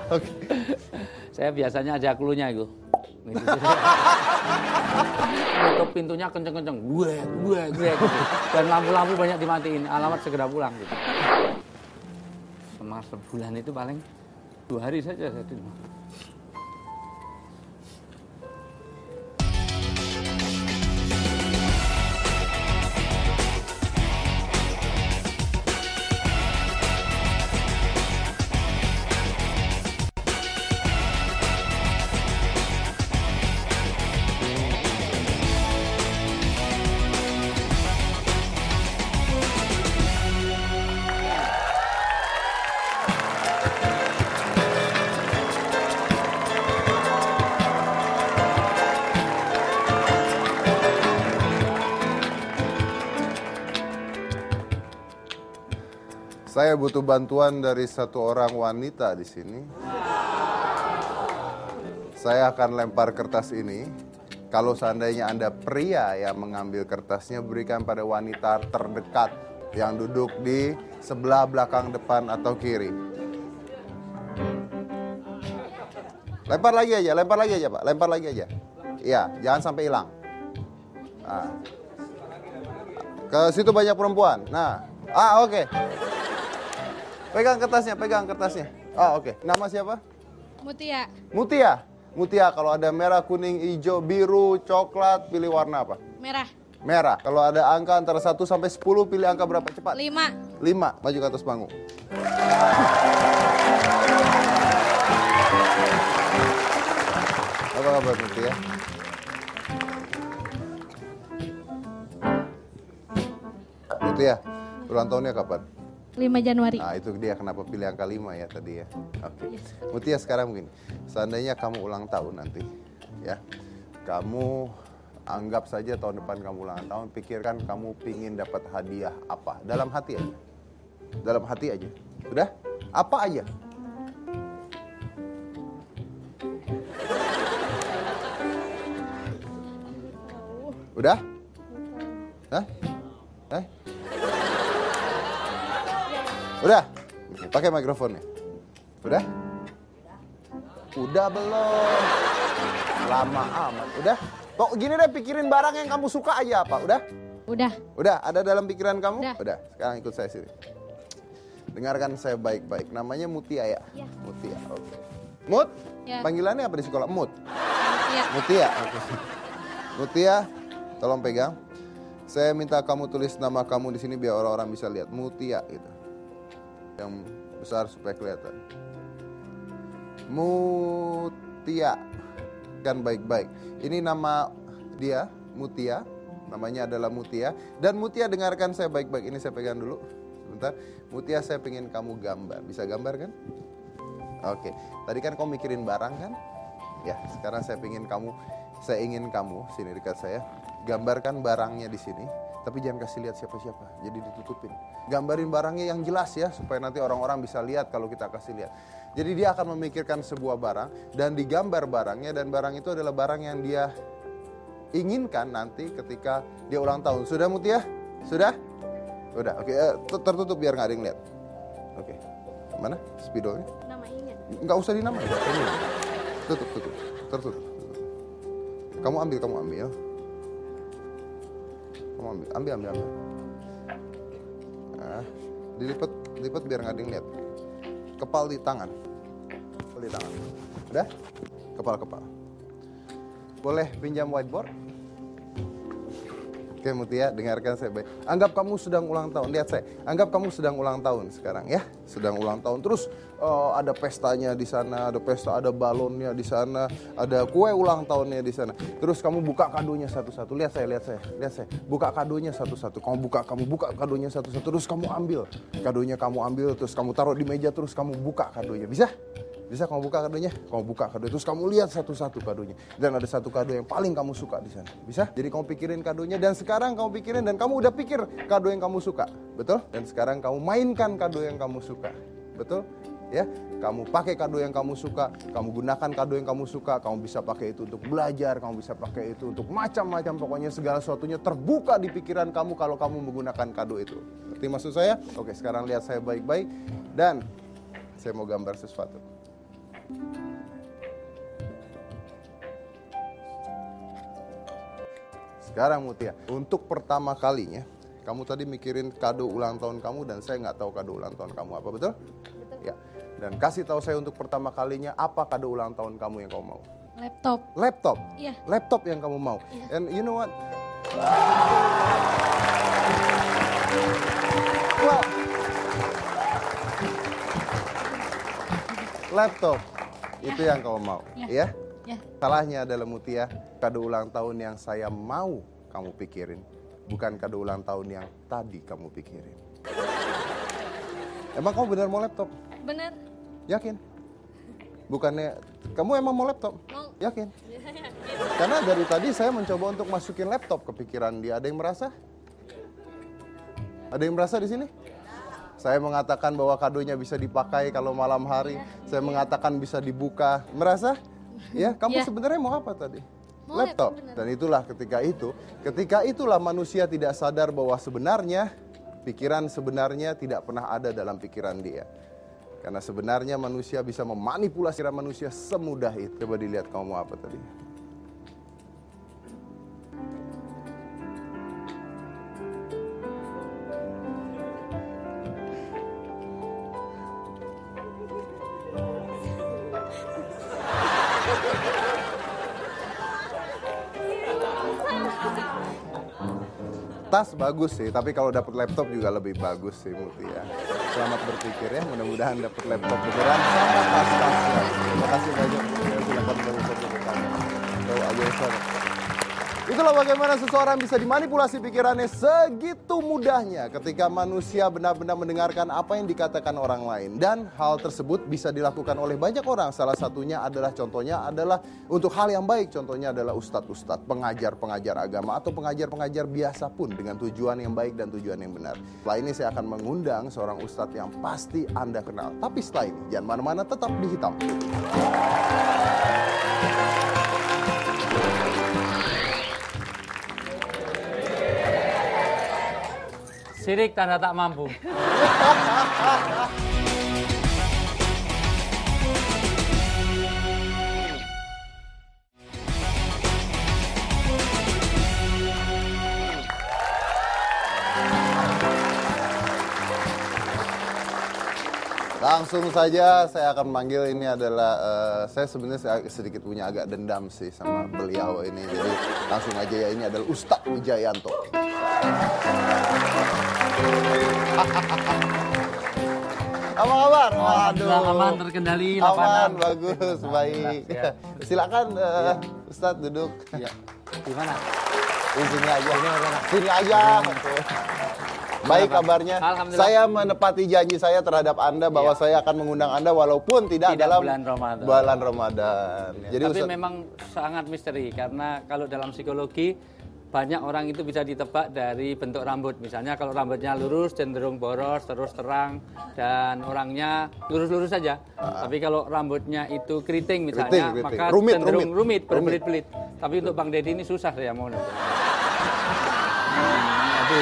Oke. Saya biasanya aja clue-nya itu. Gitu. Tutup pintunya kenceng-kenceng, gue gitu. Dan lampu-lampu banyak dimatiin, alamat segera pulang gitu. Selama sebulan itu paling 2 hari saja saya di rumah. Saya butuh bantuan dari satu orang wanita di sini. Saya akan lempar kertas ini. Kalau seandainya Anda pria yang mengambil kertasnya, berikan pada wanita terdekat yang duduk di sebelah belakang depan atau kiri. Lempar lagi aja Pak, lempar lagi aja. Iya, jangan sampai hilang. Nah. Ke situ banyak perempuan. Nah, oke. Pegang kertasnya. Oke. Nama siapa? Mutia. Mutia, kalau ada merah, kuning, hijau, biru, coklat, pilih warna apa? Merah. Kalau ada angka antara 1 sampai 10, pilih angka berapa? Cepat. 5. 5. Maju ke atas panggung. Apa kabar Mutia? Mutia, ulang tahunnya kapan? 5 Januari. Nah, itu dia kenapa pilih angka 5 ya tadi ya. Oke. Mutia, sekarang begini. Seandainya kamu ulang tahun nanti, ya. Kamu anggap saja tahun depan kamu ulang tahun, pikirkan kamu pingin dapat hadiah apa. Dalam hati aja. Dalam hati aja. Udah? Apa aja? Udah? Hah? Udah? Pakai mikrofonnya. Udah? Udah belum? Lama amat. Udah? Kok gini deh, pikirin barang yang kamu suka aja apa. Udah? Udah. Ada dalam pikiran kamu? Udah. Sekarang ikut saya sini. Dengarkan saya baik-baik. Namanya Mutia ya? Ya. Mutia, oke. Mut? Ya. Panggilannya apa di sekolah? Mut? Mutia. Mutia, oke. Mutia, tolong pegang. Saya minta kamu tulis nama kamu di sini biar orang-orang bisa lihat. Mutia gitu. Yang besar supaya kelihatan. Mutia. Kan baik-baik. Ini nama dia, Mutia. Namanya adalah Mutia. Dan Mutia, dengarkan saya baik-baik. Ini saya pegang dulu. Sebentar. Mutia, saya pengen kamu gambar. Bisa gambar kan? Oke. Tadi kan kamu mikirin barang kan? Ya, sekarang saya ingin kamu sini dekat saya. Gambarkan barangnya di sini. Tapi jangan kasih lihat siapa-siapa. Jadi ditutupin. Gambarin barangnya yang jelas ya. Supaya nanti orang-orang bisa lihat kalau kita kasih lihat. Jadi dia akan memikirkan sebuah barang. Dan digambar barangnya. Dan barang itu adalah barang yang dia inginkan nanti ketika dia ulang tahun. Sudah Mutia? Sudah? Udah, oke. Tertutup biar nggak ada yang lihat. Oke. Mana spidolnya? Namanya. Nggak usah dinamain. Tutup. Tertutup. Kamu ambil. Kamu ambil. Nah, dilipat biar nggak ada yang lihat. Kepal di tangan. Udah? Kepal. Boleh pinjam whiteboard? Oke Mutia, dengarkan saya baik. Anggap kamu sedang ulang tahun. Lihat saya. Anggap kamu sedang ulang tahun sekarang ya. Sedang ulang tahun. Terus ada pestanya di sana, ada balonnya di sana, ada kue ulang tahunnya di sana. Terus kamu buka kadonya satu-satu. Lihat saya. Buka kadonya satu-satu. Kamu buka kadonya satu-satu. Terus kamu ambil. Terus kamu taruh di meja. Terus kamu buka kadonya. Bisa? Bisa kamu buka kadonya? Terus kamu lihat satu-satu kadonya. Dan ada satu kado yang paling kamu suka di sana. Bisa? Jadi kamu pikirin kadonya dan sekarang kamu pikirin dan kamu udah pikir kado yang kamu suka. Betul? Dan sekarang kamu mainkan kado yang kamu suka. Betul? Ya, kamu pakai kado yang kamu suka, kamu gunakan kado yang kamu suka, kamu bisa pakai itu untuk belajar, kamu bisa pakai itu untuk macam-macam, pokoknya segala sesuatunya terbuka di pikiran kamu kalau kamu menggunakan kado itu. Ngerti maksud saya? Oke, sekarang lihat saya baik-baik dan saya mau gambar sesuatu. Sekarang Mutia, untuk pertama kalinya, kamu tadi mikirin kado ulang tahun kamu dan saya nggak tahu kado ulang tahun kamu apa, betul? Betul. Ya. Dan kasih tahu saya untuk pertama kalinya apa kado ulang tahun kamu yang kamu mau? Laptop. Laptop? Iya. Laptop yang kamu mau? Iya. And you know what? Wow. Laptop, itu yang kamu mau, ya? Ya. Salahnya adalah Mutia, kado ulang tahun yang saya mau kamu pikirin, bukan kado ulang tahun yang tadi kamu pikirin. Emang kamu benar mau laptop? Bener. Yakin? Bukannya, kamu emang mau laptop? Mau. Yakin? Karena dari tadi saya mencoba untuk masukin laptop ke pikiran dia. Ada yang merasa? Ada yang merasa di sini? Saya mengatakan bahwa kadonya bisa dipakai kalau malam hari. Saya mengatakan bisa dibuka. Merasa? Ya, kamu sebenarnya mau apa tadi? Mau laptop. bener. Dan itulah ketika itulah manusia tidak sadar bahwa sebenarnya pikiran sebenarnya tidak pernah ada dalam pikiran dia. Karena sebenarnya manusia bisa memanipulasi pikiran manusia semudah itu. Coba dilihat kamu mau apa tadi. Tas bagus sih, tapi kalau dapat laptop juga lebih bagus sih Mutia. Selamat berpikir ya, mudah-mudahan dapat laptop beneran sama tas-tasnya. Terima kasih banyak. Silakan berfoto ke kamera. Tahu aja. Itulah bagaimana seseorang bisa dimanipulasi pikirannya segitu mudahnya ketika manusia benar-benar mendengarkan apa yang dikatakan orang lain. Dan hal tersebut bisa dilakukan oleh banyak orang. Salah satunya adalah untuk hal yang baik. Contohnya adalah ustadz-ustadz, pengajar-pengajar agama atau pengajar-pengajar biasa pun dengan tujuan yang baik dan tujuan yang benar. Setelah ini saya akan mengundang seorang ustadz yang pasti Anda kenal. Tapi setelah ini jangan mana-mana, tetap di Hitam. Sirik tanda tak mampu. Langsung saja saya akan manggil, ini adalah saya sebenarnya sedikit punya agak dendam sih sama beliau ini. Jadi langsung aja ya, ini adalah Ustadz Wijayanto. Apa kabar? Waduh. Aman, terkendali. Aman, bagus, baik. Ya. Silakan Ustadz duduk. Ya. Di mana? Di sini aja. Sini aja. Baik kabarnya. Saya menepati janji saya terhadap Anda bahwa saya akan mengundang Anda walaupun tidak dalam bulan Ramadan. Jadi tapi memang sangat misteri karena kalau dalam psikologi banyak orang itu bisa ditebak dari bentuk rambut. Misalnya kalau rambutnya lurus cenderung boros, terus terang, dan orangnya lurus-lurus saja. Tapi kalau rambutnya itu keriting misalnya, maka cenderung rumit, berbelit-belit. Tapi untuk Bang Deddy ini susah saya mau. Jadi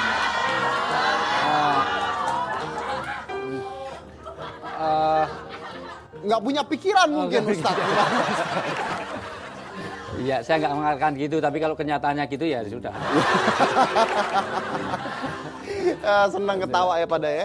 nggak punya pikiran mungkin Ustaz. Iya, saya nggak mengatakan gitu, tapi kalau kenyataannya gitu ya sudah. Senang ketawa ya pada ya.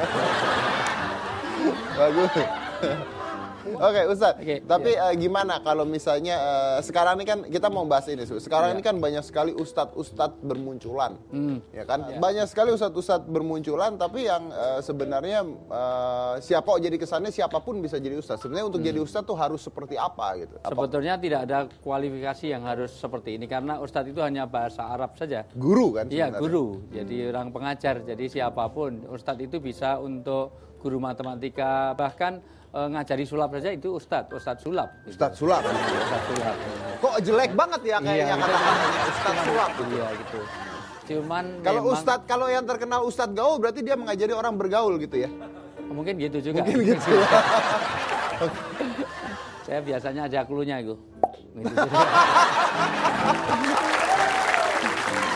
Bagus. Oke, Ustadz. Tapi gimana kalau misalnya sekarang ini kan kita mau bahas ini, sekarang ini kan banyak sekali ustadz bermunculan, ya kan? Banyak sekali ustadz bermunculan, tapi yang sebenarnya jadi kesannya siapapun bisa jadi ustadz. Sebenarnya untuk jadi ustadz tuh harus seperti apa gitu? Sebetulnya tidak ada kualifikasi yang harus seperti ini karena ustadz itu hanya bahasa Arab saja. Guru kan? Iya, guru. Jadi orang pengajar. Jadi siapapun ustadz itu bisa untuk guru matematika, bahkan ngajari sulap saja itu ustadz sulap. Gitu. Ustadz sulap. Ustadz sulap. Kok jelek banget ya kayaknya kata-katanya ustadz sulap. Iya gitu. Cuman kalau kalau yang terkenal ustadz gaul berarti dia mengajari orang bergaul gitu ya. Mungkin gitu juga. Mungkin gitu ya. Saya biasanya aja klunya itu. Gitu.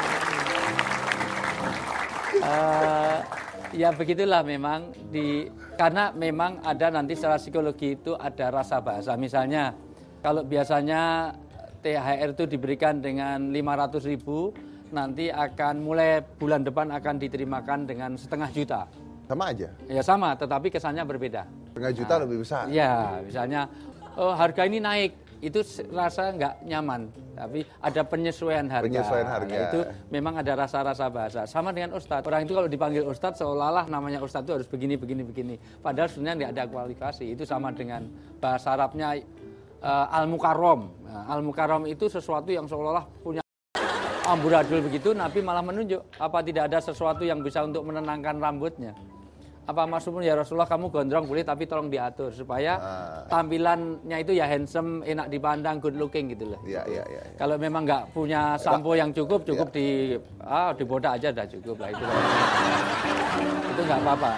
Ya begitulah memang di Karena memang ada nanti secara psikologi itu ada rasa bahasa. Misalnya kalau biasanya THR itu diberikan dengan 500.000, nanti akan mulai bulan depan akan diterimakan dengan 500.000 juta. Sama aja? Ya sama, tetapi kesannya berbeda. 5 juta lebih besar? Ya, misalnya harga ini naik, itu rasa nggak nyaman. Tapi ada penyesuaian harga. Penyesuaian harga. Nah, itu memang ada rasa-rasa bahasa. Sama dengan Ustadz. Orang itu kalau dipanggil Ustadz seolah-olah namanya Ustadz itu harus begini. Padahal sebenarnya nggak ada kualifikasi. Itu sama dengan bahasa Arabnya Al-Mukarram. Nah, Al-Mukarram itu sesuatu yang seolah-olah punya amburadul begitu, Nabi malah menunjuk. Apa tidak ada sesuatu yang bisa untuk menenangkan rambutnya? Apa maksudnya ya Rasulullah, kamu gondrong boleh tapi tolong diatur supaya tampilannya itu ya handsome, enak dipandang, good looking gitu loh. Iya. Kalau memang nggak punya sampo yang cukup dibodak aja udah cukup lah itu. Itu nggak apa-apa.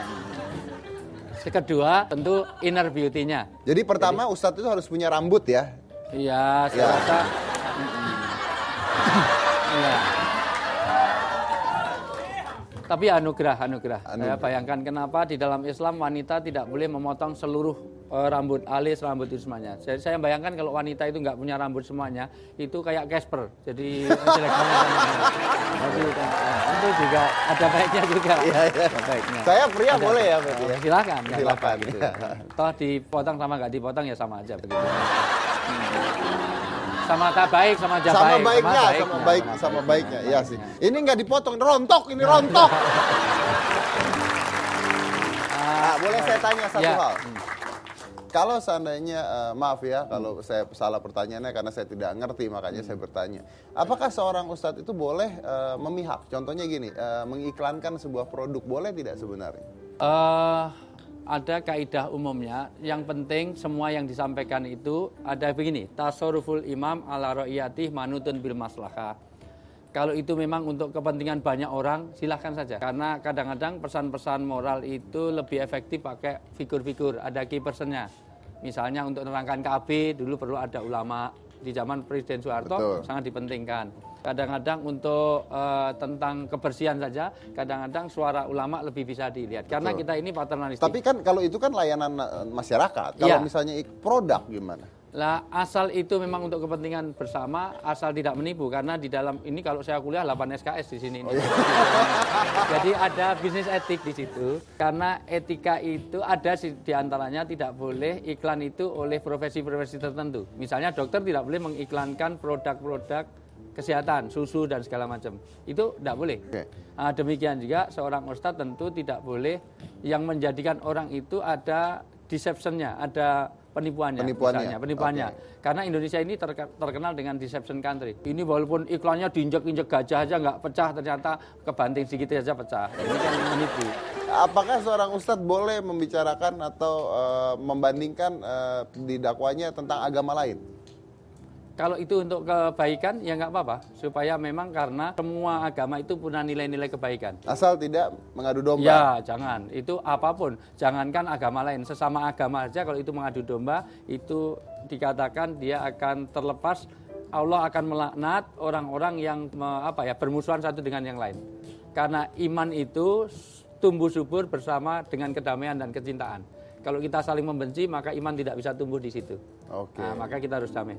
Kedua tentu inner beauty-nya. Jadi pertama Ustadz itu harus punya rambut ya? Iya, saya rasa. Iya. Tapi anugerah. Saya bayangkan kenapa di dalam Islam wanita tidak boleh memotong seluruh rambut alis, rambut itu semuanya. Jadi saya bayangkan kalau wanita itu nggak punya rambut semuanya, itu kayak Casper. Jadi jelek banget. Itu juga ada baiknya juga. Iya. Baiknya. Saya pria boleh ya berarti ya? Silakan. Gitu. Toh dipotong sama nggak dipotong ya sama aja begitu. Sama tak baik, sama aja baik. Sama baiknya. Iya sih. Ini nggak dipotong, rontok. Boleh saya tanya satu hal? Kalau seandainya, maaf ya, kalau saya salah pertanyaannya karena saya tidak ngerti, makanya saya bertanya. Apakah seorang ustadz itu boleh memihak? Contohnya gini, mengiklankan sebuah produk, boleh tidak sebenarnya? Ada kaidah umumnya, yang penting semua yang disampaikan itu ada begini, tasarruful imam ala ra'iyatih manutun bil maslahah. Kalau itu memang untuk kepentingan banyak orang, silahkan saja. Karena kadang-kadang pesan-pesan moral itu lebih efektif pakai figur-figur, ada key personnya. Misalnya untuk menerangkan KB, dulu perlu ada ulama. Di zaman Presiden Soeharto sangat dipentingkan. Kadang-kadang untuk tentang kebersihan saja, kadang-kadang suara ulama lebih bisa dilihat. Karena kita ini paternalistik. Tapi kan kalau itu kan layanan masyarakat. Kalau misalnya produk gimana? Lah asal itu memang untuk kepentingan bersama, asal tidak menipu. Karena di dalam ini kalau saya kuliah 8 SKS di sini. Jadi ada bisnis etik di situ. Karena etika itu ada di antaranya tidak boleh iklan itu oleh profesi-profesi tertentu. Misalnya dokter tidak boleh mengiklankan produk-produk kesehatan, susu dan segala macam. Itu tidak boleh. Nah, demikian juga seorang ustadz tentu tidak boleh yang menjadikan orang itu ada deception-nya, ada penipuannya. Karena Indonesia ini terkenal dengan deception country. Ini walaupun iklannya diinjek-injek gajah aja nggak pecah, ternyata kebanting sedikit aja pecah. Ini kan menipu. Apakah seorang ustadz boleh membicarakan atau membandingkan di dakwanya tentang agama lain? Kalau itu untuk kebaikan ya nggak apa-apa, supaya memang karena semua agama itu punya nilai-nilai kebaikan. Asal tidak mengadu domba. Ya jangan, itu apapun, jangankan agama lain, sesama agama aja kalau itu mengadu domba itu dikatakan dia akan terlepas, Allah akan melaknat orang-orang yang bermusuhan satu dengan yang lain. Karena iman itu tumbuh subur bersama dengan kedamaian dan kecintaan. Kalau kita saling membenci, maka iman tidak bisa tumbuh di situ. Oke. Nah, maka kita harus damai.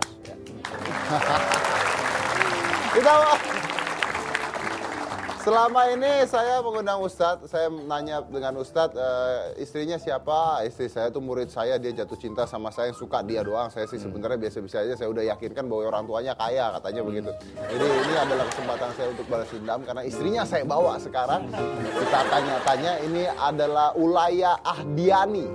Selama ini saya mengundang Ustadz, saya nanya dengan Ustadz, istrinya siapa? Istri saya tuh murid saya, dia jatuh cinta sama saya, suka dia doang. Saya sih sebenarnya biasa-biasa aja, saya udah yakinkan bahwa orang tuanya kaya, katanya begitu. Jadi ini adalah kesempatan saya untuk balas dendam, karena istrinya saya bawa sekarang. Kita tanya-tanya, ini adalah Ulaya Ahdiani.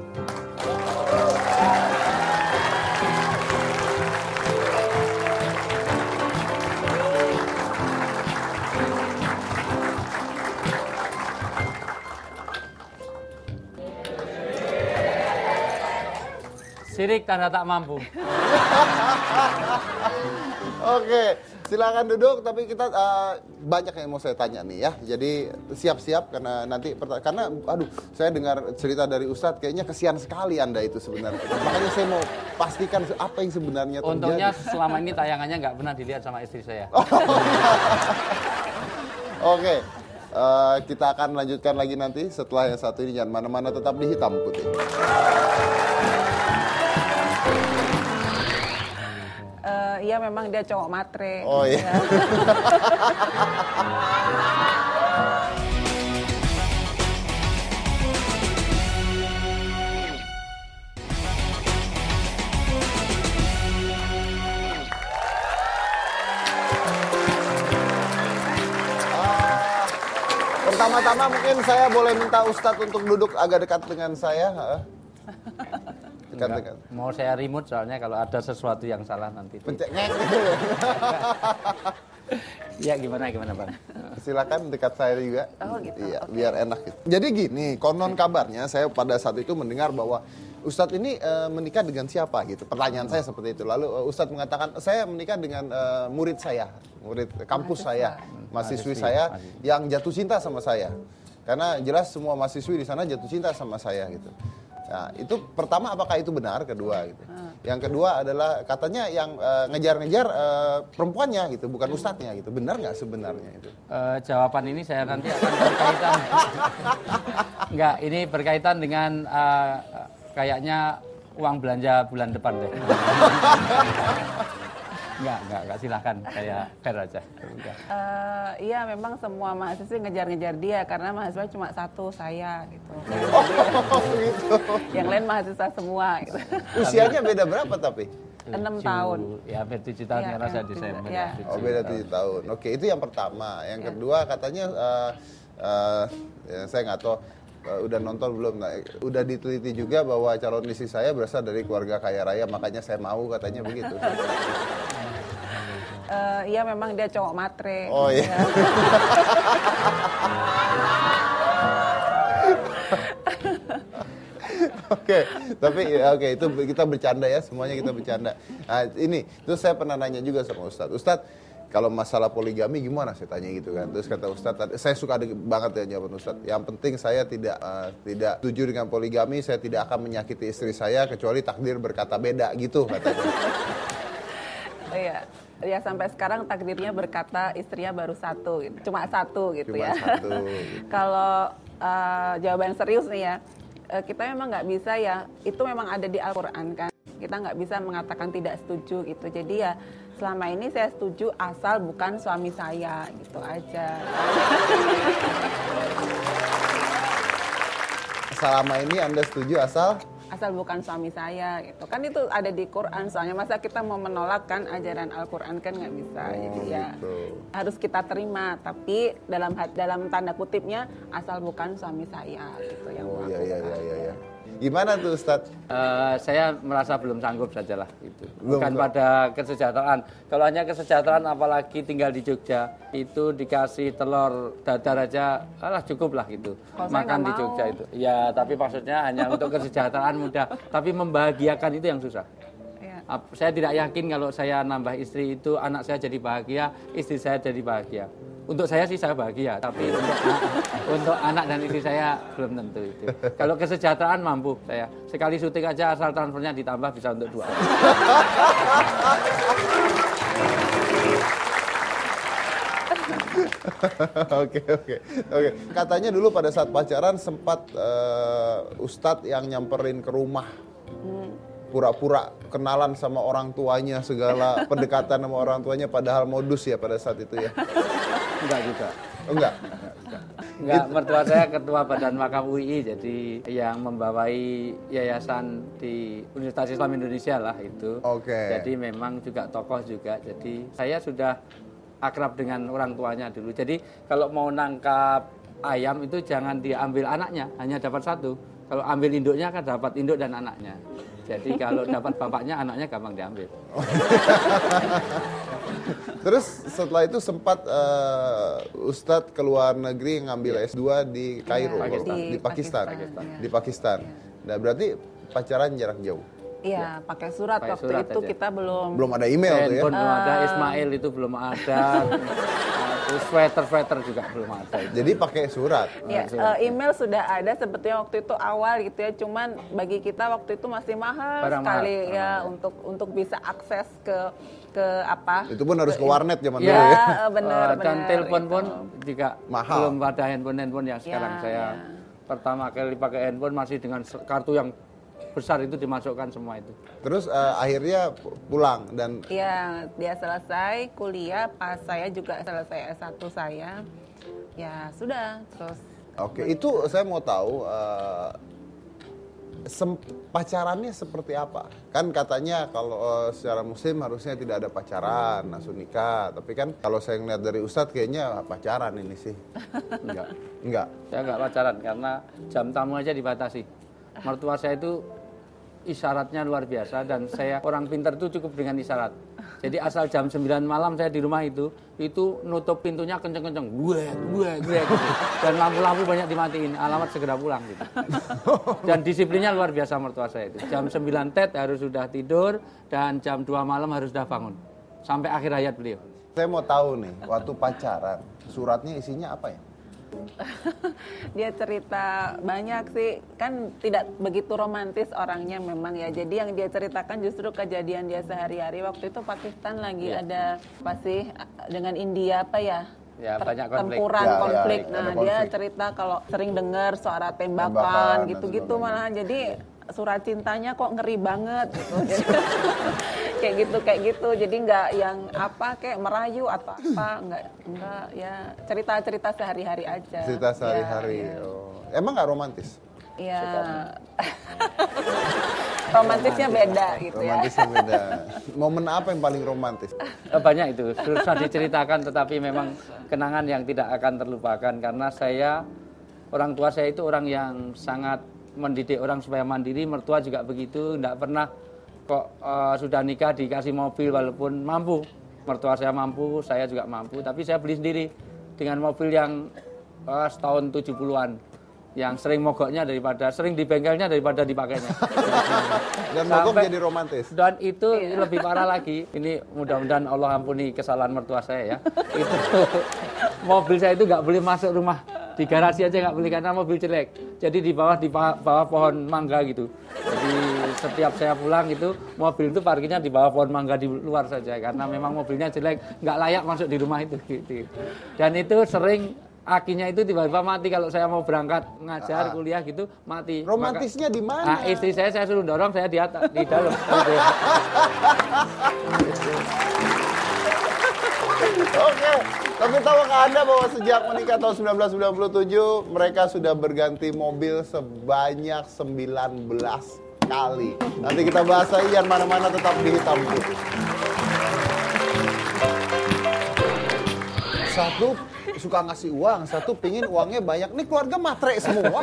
Sirik tanda tak mampu. Oke, silakan duduk. Tapi kita banyak yang mau saya tanya nih ya. Jadi siap-siap karena nanti saya dengar cerita dari Ustadz, kayaknya kesian sekali Anda itu sebenarnya. Makanya saya mau pastikan apa yang sebenarnya terjadi. Untungnya selama ini tayangannya nggak pernah dilihat sama istri saya. Oke. Kita akan lanjutkan lagi nanti setelah yang satu ini. Jangan mana-mana, tetap di Hitam Putih. Iya memang dia cowok matre. Oh iya. Pertama-tama mungkin saya boleh minta Ustadz untuk duduk agak dekat dengan saya. Dekat-dekat. Mau saya remote soalnya kalau ada sesuatu yang salah nanti. Pencet ngek gitu ya. Ya gimana Bang? Silakan dekat saya juga. Oh gitu. Iya, Okay. biar enak gitu. Jadi gini, konon kabarnya saya pada saat itu mendengar bahwa Ustadz ini menikah dengan siapa gitu. Pertanyaan saya seperti itu. Lalu Ustadz mengatakan saya menikah dengan murid saya, murid kampus saya, mahasiswi saya yang jatuh cinta sama saya. Karena jelas semua mahasiswi di sana jatuh cinta sama saya gitu. Nah, itu pertama apakah itu benar? Kedua gitu. Yang kedua adalah katanya yang ngejar-ngejar perempuannya gitu, bukan ustadznya gitu. Benar nggak sebenarnya itu? Jawaban ini saya nanti akan berkaitan. Enggak, ini berkaitan dengan kayaknya uang belanja bulan depan deh. Enggak, silahkan, saya fair aja. Iya memang semua mahasiswa ngejar-ngejar dia karena mahasiswa cuma satu, saya gitu. Gitu. Yang lain mahasiswa semua gitu. Usianya beda berapa tapi? 6 tahun. Ya, hampir 7 tahun Iya, ya rasa iya, Desember. iya. Oh beda 7 tahun. Oke, itu yang pertama. Yang kedua katanya ya, saya nggak tahu udah nonton belum. Nah, udah diteliti juga bahwa calon istri saya berasal dari keluarga kaya raya, makanya saya mau, katanya begitu. Iya memang dia cowok matre. Oh iya. Oke, tapi oke, itu kita bercanda ya, semuanya kita bercanda. Nah, ini terus saya pernah nanya juga sama Ustadz. Ustadz, kalau masalah poligami gimana, saya tanya gitu kan. Terus kata Ustadz, saya suka banget ya jawaban Ustadz. Yang penting saya tidak setuju dengan poligami, saya tidak akan menyakiti istri saya kecuali takdir berkata beda gitu katanya. Iya. Ya sampai sekarang takdirnya berkata istrinya baru satu gitu. Cuma satu gitu Cuma ya. satu, gitu. Kalau jawaban serius nih ya, kita memang nggak bisa ya, itu memang ada di Al-Quran kan. Kita nggak bisa mengatakan tidak setuju gitu. Jadi ya selama ini saya setuju asal bukan suami saya gitu aja. Selama ini Anda setuju asal bukan suami saya gitu kan, itu ada di Quran soalnya. Masa kita mau menolak kan ajaran Al-Quran, kan nggak bisa. Jadi ya gitu. harus kita terima, tapi dalam tanda kutipnya asal bukan suami saya gitu yang melakukan. Iya. Gimana tuh Ustadz? Saya merasa belum sanggup sajalah itu. Bukan pada kesejahteraan. Kalau hanya kesejahteraan, apalagi tinggal di Jogja, itu dikasih telur dadar aja, cukup lah gitu. Kalau makan di Jogja itu. Ya, tapi maksudnya hanya untuk kesejahteraan mudah. Tapi membahagiakan itu yang susah. Saya tidak yakin kalau saya nambah istri itu anak saya jadi bahagia, istri saya jadi bahagia. Untuk saya sih saya bahagia, tapi untuk anak dan istri saya belum tentu itu. Kalau kesejahteraan mampu saya. Sekali syuting aja asal transfernya ditambah bisa untuk 2. Oke. Katanya dulu pada saat pacaran sempat Ustadz yang nyamperin ke rumah. Pura-pura kenalan sama orang tuanya, segala pendekatan sama orang tuanya, padahal modus ya pada saat itu ya. Enggak juga. Oh, enggak. Mertua saya ketua Badan Wakaf UI, jadi yang membawai yayasan di Universitas Islam Indonesia lah itu. Oke. Jadi memang juga tokoh juga. Jadi saya sudah akrab dengan orang tuanya dulu. Jadi kalau mau nangkap ayam itu jangan diambil anaknya, hanya dapat satu. Kalau ambil induknya kan dapat induk dan anaknya. Jadi kalau dapat bapaknya, anaknya gampang diambil. Terus setelah itu sempat Ustadz ke luar negeri ngambil S2 di Kairo, di Pakistan. Di Pakistan. Nah, berarti pacaran jarak jauh. Iya, pakai surat. Pakai waktu surat itu aja. Kita belum ada email tuh ya. Belum ada, Ismail itu belum ada. Sweater juga belum ada. Jadi pakai surat. Ya, email sudah ada sebetulnya waktu itu awal gitu ya. Cuman bagi kita waktu itu masih mahal sekali ya untuk bisa akses ke apa? Itu pun harus ke warnet zaman ya, dulu ya. Benar. Dan telepon pun juga mahal. Belum ada handphone yang sekarang saya pertama kali pakai handphone masih dengan kartu yang besar itu dimasukkan semua itu. Terus akhirnya pulang dan iya, dia selesai kuliah, pas saya juga selesai S1 saya. Ya sudah, terus Oke, itu saya mau tahu pacarannya seperti apa? Kan katanya kalau secara muslim harusnya tidak ada pacaran, langsung nikah. Tapi kan kalau saya ngeliat dari Ustadz kayaknya pacaran ini sih. Enggak. Saya enggak pacaran karena jam tamu aja dibatasi. Mertua saya itu isyaratnya luar biasa dan saya orang pintar itu cukup dengan isyarat. Jadi asal jam 9 malam saya di rumah itu nutup pintunya kenceng-kenceng, gue gitu. Dan lampu-lampu banyak dimatiin, alamat segera pulang gitu. Dan disiplinnya luar biasa mertua saya itu. Jam 9 tet harus sudah tidur dan jam 2 malam harus sudah bangun. Sampai akhir hayat beliau. Saya mau tahu nih, waktu pacaran, suratnya isinya apa ya? Dia cerita banyak sih, kan tidak begitu romantis orangnya memang ya. Jadi yang dia ceritakan justru kejadian dia sehari-hari. Waktu itu Pakistan lagi ada apa sih dengan India apa ya? Ya, banyak konflik. Tempuran konflik. Nah, konflik. dia cerita kalau sering dengar suara tembakan gitu-gitu malah. Jadi surat cintanya kok ngeri banget gitu. kayak gitu. Jadi nggak yang apa kayak merayu atau apa, nggak ya cerita sehari-hari aja. Cerita sehari-hari. Ya. Oh. Emang nggak romantis? Iya. Romantisnya beda gitu ya. Romantisnya beda. Momen apa yang paling romantis? Banyak itu, susah diceritakan tetapi memang kenangan yang tidak akan terlupakan karena orang tua saya itu orang yang sangat mendidik orang supaya mandiri, mertua juga begitu, tidak pernah kok sudah nikah dikasih mobil walaupun mampu. Mertua saya mampu, saya juga mampu, tapi saya beli sendiri dengan mobil yang setahun 70-an. Yang sering mogoknya sering di bengkelnya daripada dipakainya. Dan mogok jadi romantis. Dan itu lebih parah lagi. Ini mudah-mudahan Allah ampuni kesalahan mertua saya ya. Itu mobil saya itu nggak boleh masuk rumah. Di garasi aja nggak boleh karena mobil jelek. Jadi di bawah pohon mangga gitu. Jadi setiap saya pulang itu mobil itu parkirnya di bawah pohon mangga di luar saja karena memang mobilnya jelek, nggak layak masuk di rumah itu. Gitu. Dan itu sering akinya itu tiba-tiba mati kalau saya mau berangkat ngajar kuliah gitu mati. Romantisnya di mana? Nah, istri saya suruh dorong, saya di atas di dalam. Oke, tapi tahukah Anda bahwa sejak menikah tahun 1997 mereka sudah berganti mobil sebanyak 19 kali. Nanti kita bahas lagi, yang mana-mana tetap di Hitam Putih. Satu suka ngasih uang, satu pingin uangnya banyak. Nih keluarga matre semua.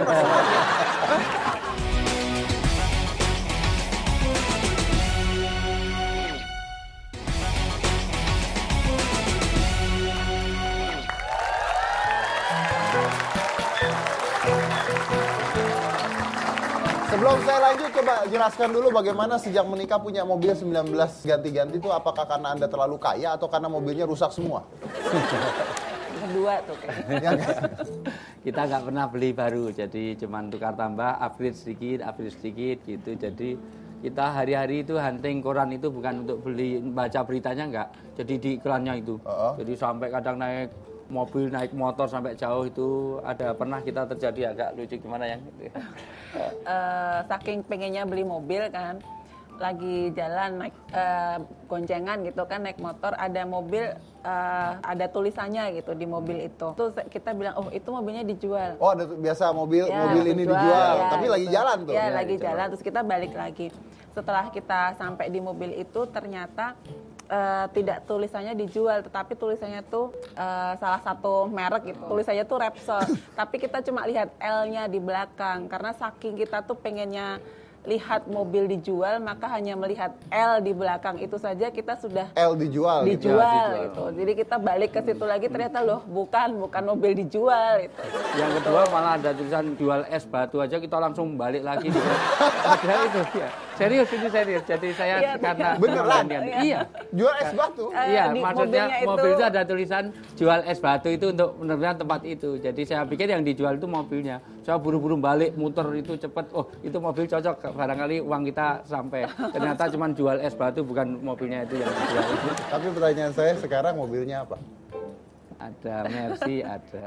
Sebelum saya lanjut, coba jelaskan dulu bagaimana sejak menikah punya mobil 19 ganti-ganti itu, apakah karena Anda terlalu kaya atau karena mobilnya rusak semua? Kedua tuh kayaknya. Kita nggak pernah beli baru, jadi cuman tukar tambah, upgrade sedikit gitu. Jadi kita hari-hari itu hunting koran itu bukan untuk beli, baca beritanya nggak. Jadi di iklannya itu. Jadi sampai kadang naik mobil, naik motor sampai jauh itu ada pernah kita terjadi agak lucu gimana yang gitu. Saking pengennya beli mobil kan, lagi jalan naik goncengan gitu kan, naik motor, ada mobil ada tulisannya gitu di mobil itu. Terus kita bilang, oh itu mobilnya dijual. Oh, ada biasa mobil ini dijual, ya, tapi lagi jalan tuh. Ya, lagi jalan. Terus kita balik lagi. Setelah kita sampai di mobil itu ternyata tidak tulisannya dijual, tetapi tulisannya tuh salah satu merek gitu. Tulisannya tuh Repsol. Tapi kita cuma lihat L-nya di belakang karena saking kita tuh pengennya lihat mobil dijual, maka hanya melihat L di belakang itu saja kita sudah L dijual gitu. Jadi kita balik ke situ lagi, ternyata loh bukan mobil dijual itu. Yang kedua malah ada tulisan jual es batu aja, kita langsung balik lagi. Ada itu ya. Serius ini serius. Jadi saya karena beneran. Iya. Jual es batu. Iya, maksudnya mobil itu ada tulisan jual es batu itu untuk benar-benar tempat itu. Jadi saya pikir yang dijual itu mobilnya. Saya buru-buru balik muter itu cepet. Oh, itu mobil cocok. Barangkali uang kita sampai. Ternyata cuma jual es batu bukan mobilnya itu yang dijual. Tapi pertanyaan saya sekarang mobilnya apa? Ada Mercy, ada.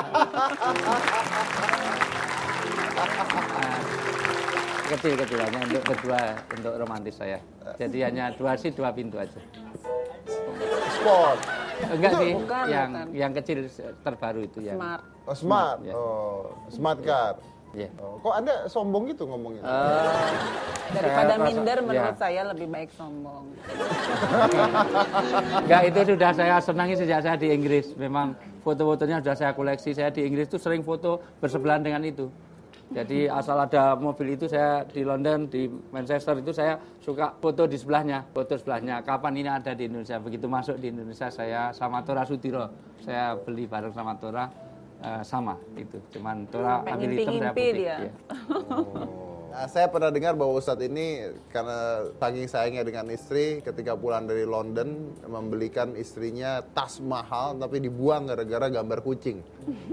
Kecil-kecil hanya untuk berdua, untuk romantis saya. Jadi hanya dua pintu aja. Sport. Enggak Itu sih, bukan. yang kecil terbaru itu yang. Smart. Oh, smart. Ya. Oh, smart car. Iya. Oh, kok Anda sombong gitu ngomongnya? Daripada Saya minder rasa- menurut ya. saya lebih baik sombong. Enggak, itu sudah saya senangi sejak saya di Inggris. Memang foto-fotonya sudah saya koleksi. Saya di Inggris itu sering foto bersebelahan dengan itu. Jadi asal ada mobil itu saya di London, di Manchester itu saya suka foto di sebelahnya. Foto sebelahnya, kapan ini ada di Indonesia. Begitu masuk di Indonesia saya sama Tora Sudiro. Saya beli bareng sama Tora. Sama itu, cuman Tora ambil hitam saya putih. dia. Ya. Nah, saya pernah dengar bahwa Ustadz ini karena saking sayangnya dengan istri, ketika pulang dari London membelikan istrinya tas mahal tapi dibuang gara-gara gambar kucing.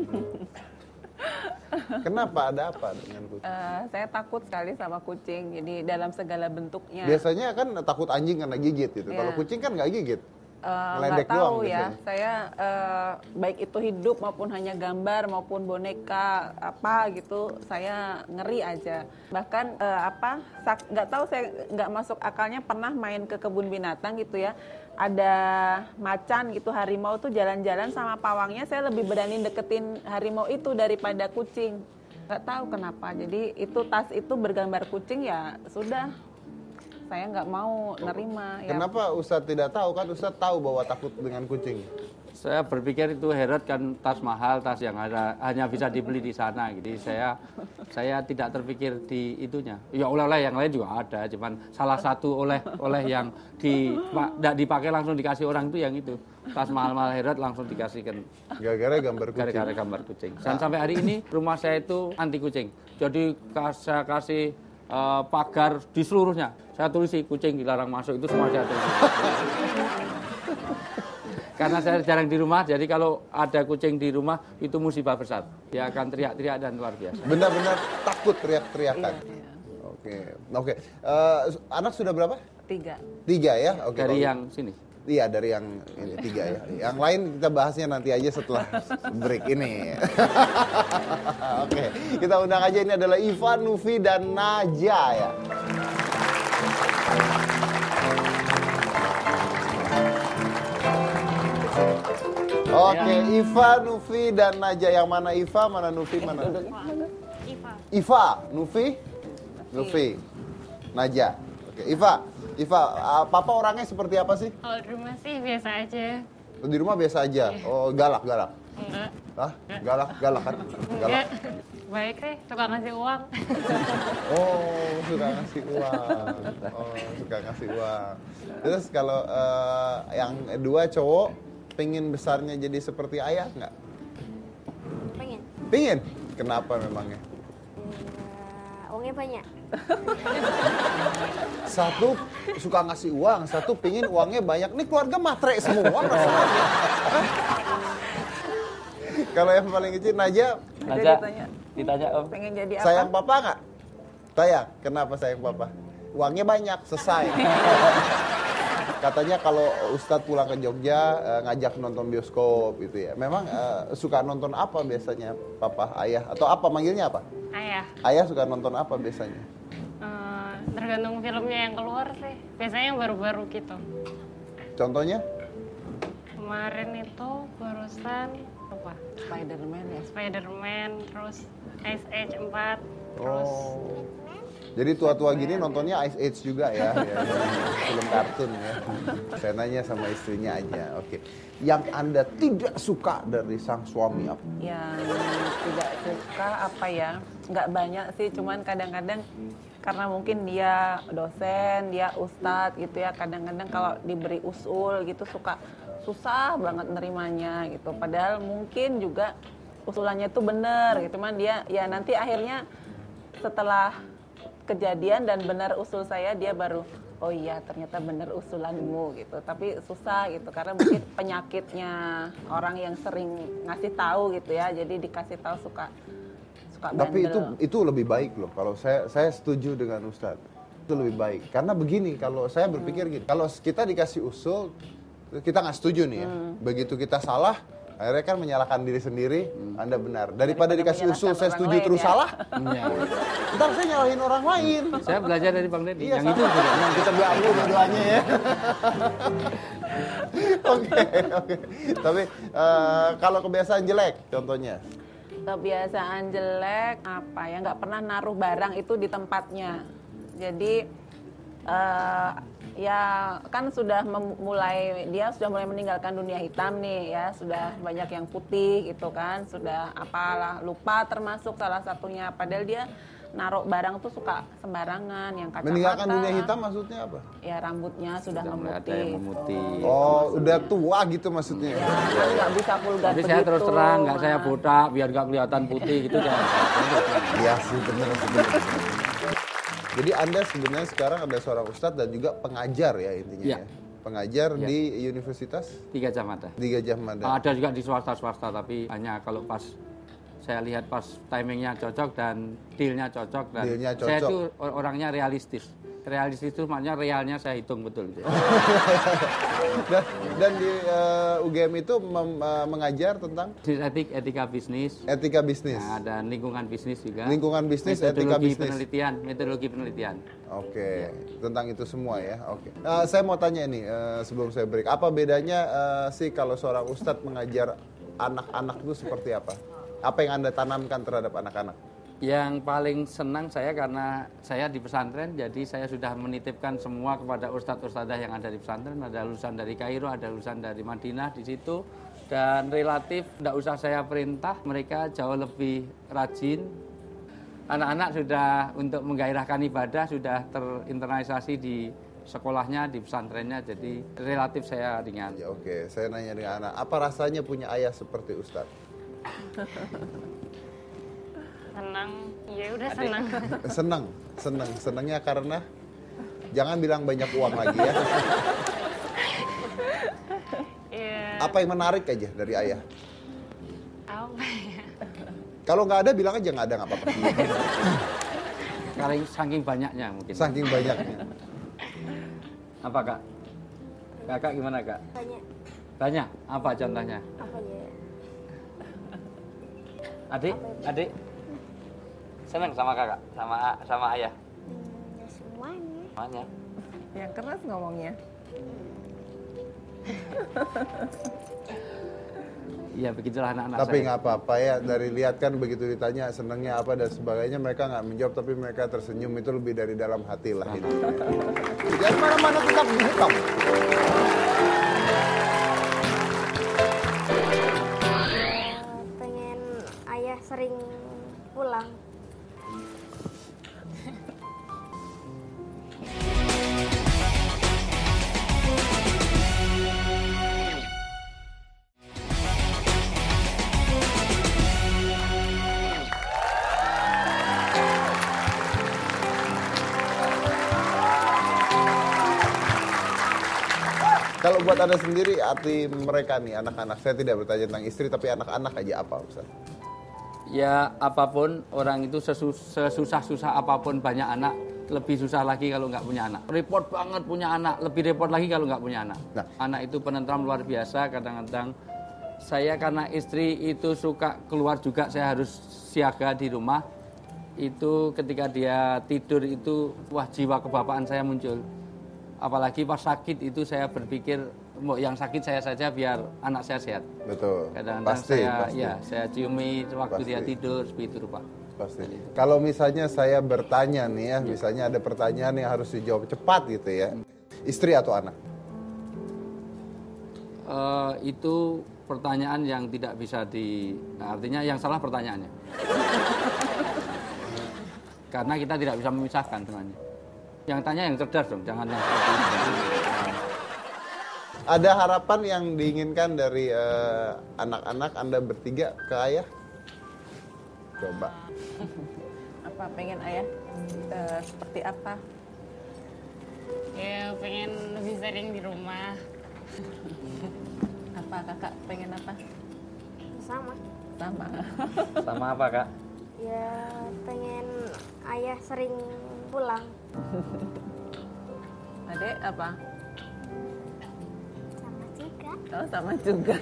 Kenapa, ada apa dengan kucing? Saya takut sekali sama kucing, jadi dalam segala bentuknya. Biasanya kan takut anjing karena gigit gitu. Iya. Kalau kucing kan nggak gigit. Nggak tahu ya, saya baik itu hidup maupun hanya gambar maupun boneka apa gitu, saya ngeri aja. Bahkan nggak tahu, saya nggak masuk akalnya pernah main ke kebun binatang gitu ya, ada macan gitu, harimau tuh jalan-jalan sama pawangnya, saya lebih berani deketin harimau itu daripada kucing. Nggak tahu kenapa, jadi itu tas itu bergambar kucing, ya sudah. Saya nggak mau nerima. Kenapa Ustadz tidak tahu? Kan Ustadz tahu bahwa takut dengan kucing. Saya berpikir itu Herod kan tas mahal, tas yang hanya bisa dibeli di sana. Jadi saya tidak terpikir di itunya. Ya oleh-oleh yang lain juga ada, cuman salah satu oleh yang tidak dipakai langsung dikasih orang itu yang itu. Tas mahal-mahal Herod langsung dikasihkan. Gara-gara gambar kucing. Gara-gara gambar kucing. Dan sampai hari ini rumah saya itu anti kucing. Jadi saya kasih pagar di seluruhnya. Saya tulisi kucing dilarang masuk, itu semua saya tulis. Karena saya jarang di rumah, jadi kalau ada kucing di rumah itu musibah besar. Dia akan teriak-teriak dan luar biasa. Benar-benar takut teriak-teriakan. Iya. Oke. Anak sudah berapa? 3. 3 ya? Oke. Dari yang sini. Iya, dari yang ini 3 ya. Yang lain kita bahasnya nanti aja setelah break ini. Oke, kita undang aja, ini adalah Iva, Nufi, dan Naja ya. Oke, Iva, Nufi, dan Naja. Yang mana Iva, mana Nufi, mana? Iva, Nufi, Nufi, Naja. Oke, Iva, Papa orangnya seperti apa sih? Kalau di rumah sih biasa aja. Di rumah biasa aja. Oh, galak. Enggak. Hah? Galak kan? Enggak. Galak. Baik sih, suka ngasih uang. Oh, suka ngasih uang. Terus kalau yang dua cowok, pengen besarnya jadi seperti ayah nggak? Pengen? Kenapa memangnya? Uangnya banyak. Satu suka ngasih uang, satu pengen uangnya banyak. Nih keluarga matre semua rasanya. Kalau yang paling kecil Naja ditanya Om. Pengen jadi apa? sayang papa nggak? Sayang. Kenapa sayang papa? Uangnya banyak, selesai. Katanya kalau Ustadz pulang ke Jogja ngajak nonton bioskop gitu ya. Memang suka nonton apa biasanya papa, ayah? Atau apa manggilnya apa? Ayah, Ayah suka nonton apa biasanya? tergantung filmnya yang keluar sih. Biasanya yang baru-baru gitu. Contohnya? Kemarin itu barusan apa? Spider-Man ya. Spider-Man, terus Ice Age 4, terus Oh. Jadi tua-tua gini nontonnya Ice Age juga ya, film kartun ya. Saya nanya sama istrinya aja. Oke. Yang Anda tidak suka dari sang suami apa? Yang tidak suka apa ya? Nggak banyak sih, cuman kadang-kadang karena mungkin dia dosen, dia ustadz gitu ya. Kadang-kadang kalau diberi usul gitu suka susah banget nerimanya gitu. Padahal mungkin juga usulannya itu benar gitu. Cuman dia ya nanti akhirnya setelah kejadian dan benar usul saya, dia baru oh iya ternyata benar usulanmu gitu. Tapi susah gitu karena mungkin penyakitnya orang yang sering ngasih tahu gitu ya. Jadi dikasih tahu suka bandel. Tapi itu lebih baik loh. Kalau saya setuju dengan Ustadz. Itu lebih baik. Karena begini, kalau saya berpikir gitu. Kalau kita dikasih usul, kita nggak setuju nih ya. Begitu kita salah, akhirnya kan menyalahkan diri sendiri, Anda benar. Daripada dikasih usul, saya setuju terus salah. Ntar saya nyalahin orang lain. Saya belajar dari Bang Deddy. Iya, yang itu juga. yang kita dua-duanya ya. Oke. Tapi kalau kebiasaan jelek, contohnya? Kebiasaan jelek apa ya, nggak pernah naruh barang itu di tempatnya. Jadi ya kan dia sudah mulai meninggalkan dunia hitam nih ya, sudah banyak yang putih gitu kan, sudah apalah lupa termasuk salah satunya, padahal dia naruh barang tuh suka sembarangan, yang kacamata. Meninggalkan dunia hitam maksudnya apa? Ya rambutnya sudah memutih. Oh, udah tua gitu maksudnya. Ya, kan nggak bisa vulgar Jadi begitu. saya terus terang, nggak saya botak biar nggak kelihatan putih gitu. Iya sih, bener. Jadi Anda sebenarnya sekarang ada seorang ustadz dan juga pengajar ya intinya ya. Pengajar di universitas? Di Gajah Mada. Di Gajah Mada. Ada juga di swasta, tapi hanya kalau pas saya lihat pas timingnya cocok dan dealnya cocok. Dan saya itu orangnya realistis. Realistis itu maknanya realnya saya hitung betul. Gitu. dan di UGM itu mengajar tentang? Etika bisnis. Etika bisnis. Nah, dan lingkungan bisnis juga. Lingkungan bisnis, etika bisnis. Metodologi penelitian. Oke, tentang itu semua ya. Oke. Saya mau tanya ini sebelum saya break. Apa bedanya sih kalau seorang ustadz mengajar anak-anak itu seperti apa? Apa yang Anda tanamkan terhadap anak-anak? Yang paling senang saya karena saya di pesantren, jadi saya sudah menitipkan semua kepada ustadz-ustadzah yang ada di pesantren. Ada lulusan dari Kairo, ada lulusan dari Madinah di situ. Dan relatif tidak usah saya perintah, mereka jauh lebih rajin. Anak-anak sudah untuk menggairahkan ibadah, sudah terinternalisasi di sekolahnya, di pesantrennya, jadi relatif saya ringan. Ya, oke, saya nanya dengan anak, apa rasanya punya ayah seperti Ustadz? Senang, ya udah senang. Senangnya karena jangan bilang banyak uang lagi ya. Apa yang menarik aja dari ayah? Apa ya? Kalau nggak ada bilang aja nggak ada, nggak apa-apa. Saking banyaknya mungkin. Saking banyaknya. Apa Kak? Kakak gimana Kak? Banyak. Apa contohnya? Apa ya? Adik? Senang sama kakak, sama ayah. Semuanya. Yang keras ngomongnya. Iya begitulah anak-anak Tapi saya. nggak apa-apa ya, dari lihat kan begitu ditanya senangnya apa dan sebagainya, mereka nggak menjawab tapi mereka tersenyum, itu lebih dari dalam hati lah ini. Jangan mana-mana, tetap di hitam. Pengen ayah sering pulang. Kalau buat Anda sendiri, arti mereka nih, anak-anak, saya tidak bertanya tentang istri, tapi anak-anak aja apa, Ustaz? Ya apapun, orang itu sesusah-susah apapun banyak anak, lebih susah lagi kalau nggak punya anak. Repot banget punya anak, lebih repot lagi kalau nggak punya anak. Nah. Anak itu penentram luar biasa, kadang-kadang saya karena istri itu suka keluar juga, saya harus siaga di rumah. Itu ketika dia tidur itu, wah jiwa kebapaan saya muncul. Apalagi pas sakit itu saya berpikir, mau yang sakit saya saja biar anak saya sehat. Betul. Kadang-kadang Pasti. saya ciumi waktu dia Pasti. tidur seperti itu Pak. Pasti. Kalau misalnya saya bertanya nih ya, misalnya ada pertanyaan yang harus dijawab cepat gitu ya. Istri atau anak? Itu pertanyaan yang tidak bisa artinya yang salah pertanyaannya. Karena kita tidak bisa memisahkan sebenarnya. Yang tanya yang cerdas dong, jangan yang seperti itu. Ada harapan yang diinginkan dari anak-anak Anda bertiga ke ayah? Coba. Apa Apa pengen ayah seperti apa? Ya pengen lebih sering di rumah. Apa kakak pengen apa? Sama. Sama. Sama apa Kak? Ya pengen ayah sering pulang. Adek apa? Sama juga. Oh sama juga.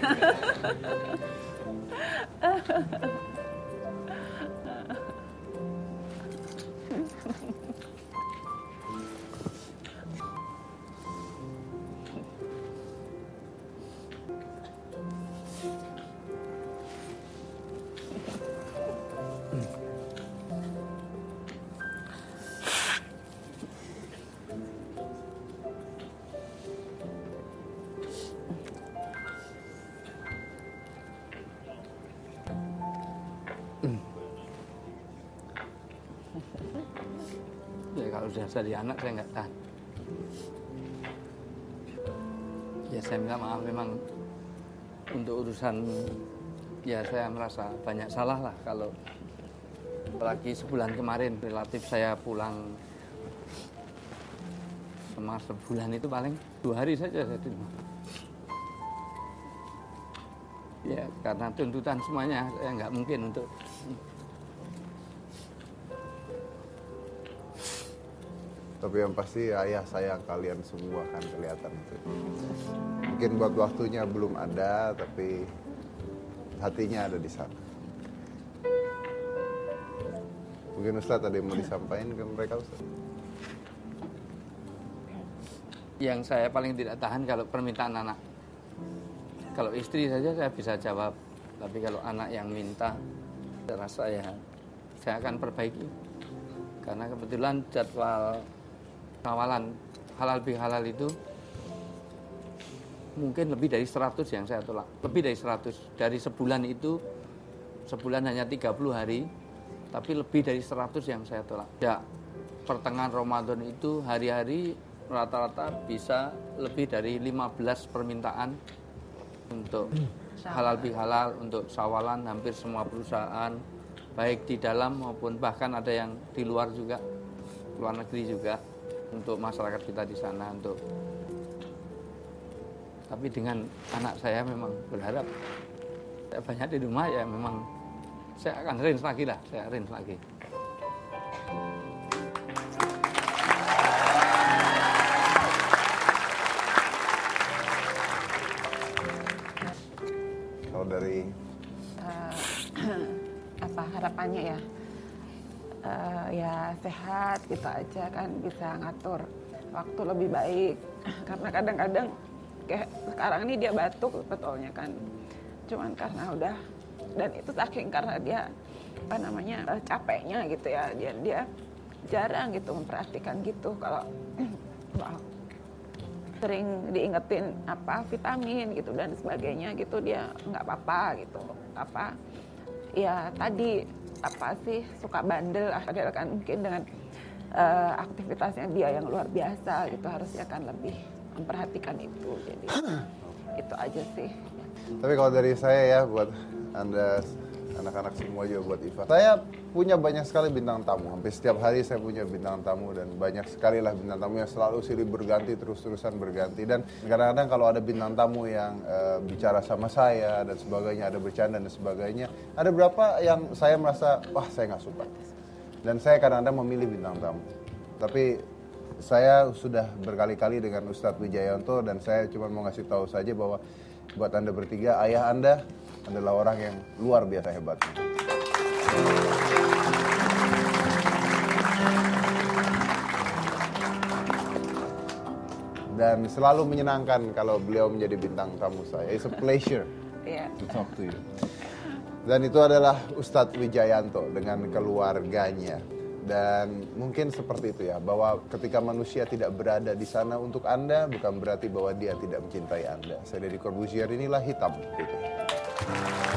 Ya kalau sudah jadi anak saya nggak tahan. Ya saya minta maaf memang untuk urusan ya saya merasa banyak salah lah kalau apalagi sebulan kemarin relatif saya pulang sama sebulan itu paling 2 hari saja saya di rumah. Ya karena tuntutan semuanya saya nggak mungkin untuk Tapi yang pasti ayah sayang kalian semua kan kelihatan itu. Mungkin buat waktunya belum ada, tapi hatinya ada di sana. Mungkin Ustadz ada yang mau disampaikan ke mereka, Ustadz? Yang saya paling tidak tahan kalau permintaan anak. Kalau istri saja saya bisa jawab, tapi kalau anak yang minta, saya rasa ya saya akan perbaiki. Karena kebetulan jadwal kawalan halal bihalal itu mungkin lebih dari 100 yang saya tolak. Lebih dari 100. Dari sebulan itu, sebulan hanya 30 hari, tapi lebih dari 100 yang saya tolak. Ya, pertengahan Ramadan itu hari-hari rata-rata bisa lebih dari 15 permintaan untuk halal bihalal, untuk sawalan hampir semua perusahaan, baik di dalam maupun bahkan ada yang di luar juga, luar negeri juga, untuk masyarakat kita di sana. Tapi dengan anak saya memang berharap saya banyak di rumah, ya memang saya akan range lagi lah, saya range lagi. Kalau dari apa harapannya ya? Ya sehat gitu aja kan, bisa ngatur waktu lebih baik. Karena kadang-kadang kayak sekarang ini dia batuk betulnya kan, cuman karena udah, dan itu saking karena dia apa namanya capeknya gitu ya, dia jarang gitu memperhatikan gitu. Kalau sering diingetin apa vitamin gitu dan sebagainya gitu, dia nggak apa-apa gitu. Apa ya tadi apa sih suka bandel, padahal kan mungkin dengan aktivitasnya dia yang luar biasa gitu, harusnya kan lebih memperhatikan itu. Jadi itu aja sih. Tapi kalau dari saya ya, buat Anda anak-anak semua juga, buat Iva, saya punya banyak sekali bintang tamu. Hampir setiap hari saya punya bintang tamu, dan banyak sekali lah bintang tamu yang selalu silih berganti, terus-terusan berganti. Dan kadang-kadang kalau ada bintang tamu yang bicara sama saya dan sebagainya, ada bercanda dan sebagainya, ada berapa yang saya merasa, wah saya nggak suka. Dan saya kadang-kadang memilih bintang tamu. Tapi saya sudah berkali-kali dengan Ustadz Wijayanto, dan saya cuma mau ngasih tahu saja bahwa buat Anda bertiga, ayah Anda adalah orang yang luar biasa hebatnya. Dan selalu menyenangkan kalau beliau menjadi bintang tamu saya. It's a pleasure to talk to you. Dan itu adalah Ustadz Wijayanto dengan keluarganya. Dan mungkin seperti itu ya, bahwa ketika manusia tidak berada di sana untuk Anda, bukan berarti bahwa dia tidak mencintai Anda. Saya Deddy Corbuzier, inilah Hitam Putih.